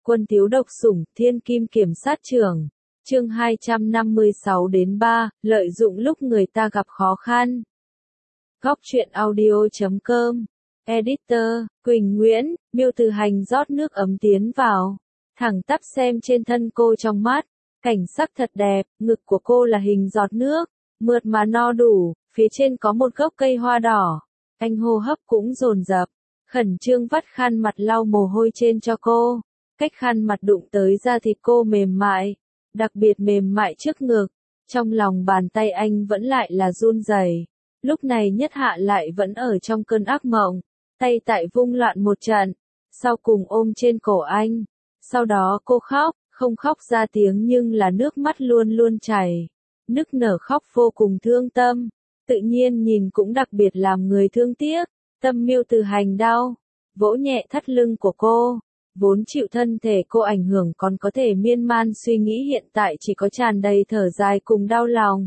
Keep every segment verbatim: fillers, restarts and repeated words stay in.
Quân thiếu độc sủng, thiên kim kiểm sát trưởng. Chương hai trăm năm mươi sáu đến ba, lợi dụng lúc người ta gặp khó khăn. Góc truyện audio chấm com. Editor, Quỳnh Nguyễn, Miêu Từ Hành rót nước ấm tiến vào. Thẳng tắp xem trên thân cô trong mắt. Cảnh sắc thật đẹp, ngực của cô là hình giọt nước, mượt mà no đủ, phía trên có một gốc cây hoa đỏ. Anh hô hấp cũng dồn dập, khẩn trương vắt khăn mặt lau mồ hôi trên cho cô. Cách khăn mặt đụng tới da thịt cô mềm mại, đặc biệt mềm mại trước ngực. Trong lòng bàn tay anh vẫn lại là run rẩy. Lúc này Nhất Hạ lại vẫn ở trong cơn ác mộng, tay tại vung loạn một trận, sau cùng ôm trên cổ anh. Sau đó cô khóc, không khóc ra tiếng nhưng là nước mắt luôn luôn chảy. Nức nở khóc vô cùng thương tâm, tự nhiên nhìn cũng đặc biệt làm người thương tiếc. Tâm Miêu Từ Hành đau, vỗ nhẹ thắt lưng của cô. Vốn chịu thân thể cô ảnh hưởng còn có thể miên man suy nghĩ, hiện tại chỉ có tràn đầy thở dài cùng đau lòng.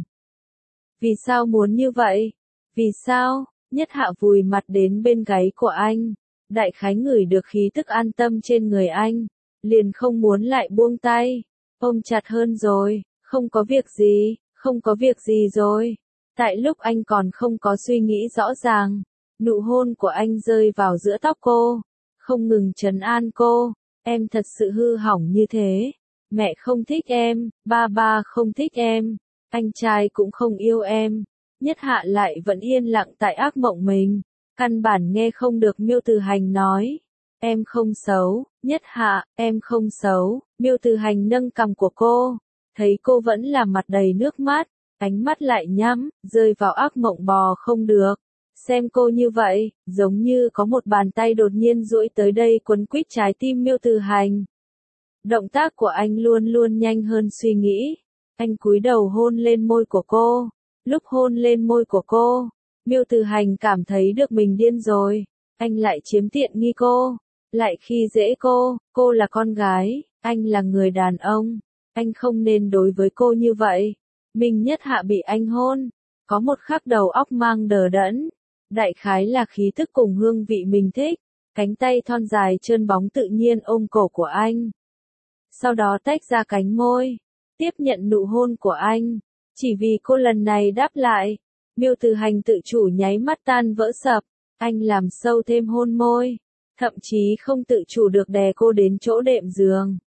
Vì sao muốn như vậy? Vì sao? Nhất Hạ vùi mặt đến bên gáy của anh. Đại khái ngửi được khí tức an tâm trên người anh. Liền không muốn lại buông tay. Ôm chặt hơn rồi. Không có việc gì, không có việc gì rồi. Tại lúc anh còn không có suy nghĩ rõ ràng, nụ hôn của anh rơi vào giữa tóc cô. Không ngừng trấn an cô, em thật sự hư hỏng như thế. Mẹ không thích em, ba ba không thích em, anh trai cũng không yêu em. Nhất Hạ lại vẫn yên lặng tại ác mộng mình, căn bản nghe không được Miêu Từ Hành nói. Em không xấu, Nhất Hạ, em không xấu. Miêu Từ Hành nâng cằm của cô, thấy cô vẫn là mặt đầy nước mắt, ánh mắt lại nhắm, rơi vào ác mộng bò không được. Xem cô như vậy, giống như có một bàn tay đột nhiên duỗi tới đây quấn quýt trái tim Miêu Từ Hành. Động tác của anh luôn luôn nhanh hơn suy nghĩ. Anh cúi đầu hôn lên môi của cô. Lúc hôn lên môi của cô, Miêu Từ Hành cảm thấy được mình điên rồi. Anh lại chiếm tiện nghi cô, lại khi dễ cô, cô là con gái, anh là người đàn ông. Anh không nên đối với cô như vậy. Mình Nhất Hạ bị anh hôn, có một khắc đầu óc mang đờ đẫn. Đại khái là khí thức cùng hương vị mình thích, cánh tay thon dài trơn bóng tự nhiên ôm cổ của anh. Sau đó tách ra cánh môi, tiếp nhận nụ hôn của anh. Chỉ vì cô lần này đáp lại, Miêu Từ Hành tự chủ nháy mắt tan vỡ sập, anh làm sâu thêm hôn môi, thậm chí không tự chủ được đè cô đến chỗ đệm giường.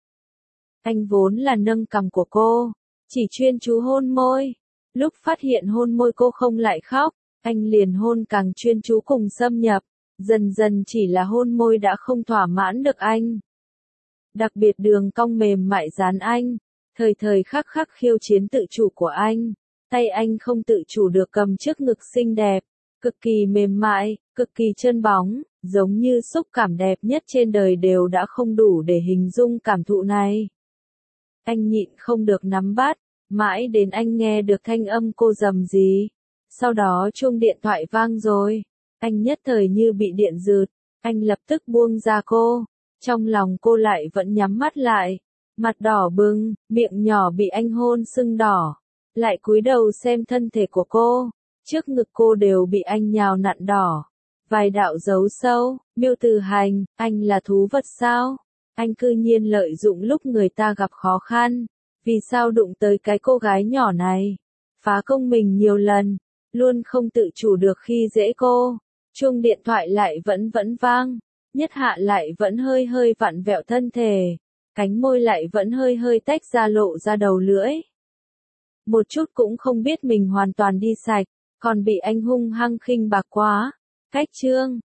Anh vốn là nâng cằm của cô, chỉ chuyên chú hôn môi, lúc phát hiện hôn môi cô không lại khóc. Anh liền hôn càng chuyên chú cùng xâm nhập, dần dần chỉ là hôn môi đã không thỏa mãn được anh. Đặc biệt đường cong mềm mại dán anh, thời thời khắc khắc khiêu chiến tự chủ của anh. Tay anh không tự chủ được cầm trước ngực xinh đẹp, cực kỳ mềm mại, cực kỳ trơn bóng, giống như xúc cảm đẹp nhất trên đời đều đã không đủ để hình dung cảm thụ này. Anh nhịn không được nắm bắt, mãi đến anh nghe được thanh âm cô rầm rì. Sau đó chuông điện thoại vang rồi, anh nhất thời như bị điện giật, anh lập tức buông ra cô, trong lòng cô lại vẫn nhắm mắt lại, mặt đỏ bừng, miệng nhỏ bị anh hôn sưng đỏ, lại cúi đầu xem thân thể của cô, trước ngực cô đều bị anh nhào nặn đỏ, vài đạo dấu sâu. Miêu Từ Hành, anh là thú vật sao? Anh cư nhiên lợi dụng lúc người ta gặp khó khăn, vì sao đụng tới cái cô gái nhỏ này, phá công mình nhiều lần. Luôn không tự chủ được khi dễ cô. Chuông điện thoại lại vẫn vẫn vang. Nhất Hạ lại vẫn hơi hơi vặn vẹo thân thể. Cánh môi lại vẫn hơi hơi tách ra lộ ra đầu lưỡi. Một chút cũng không biết mình hoàn toàn đi sạch, còn bị anh hung hăng khinh bạc quá. Cách chương.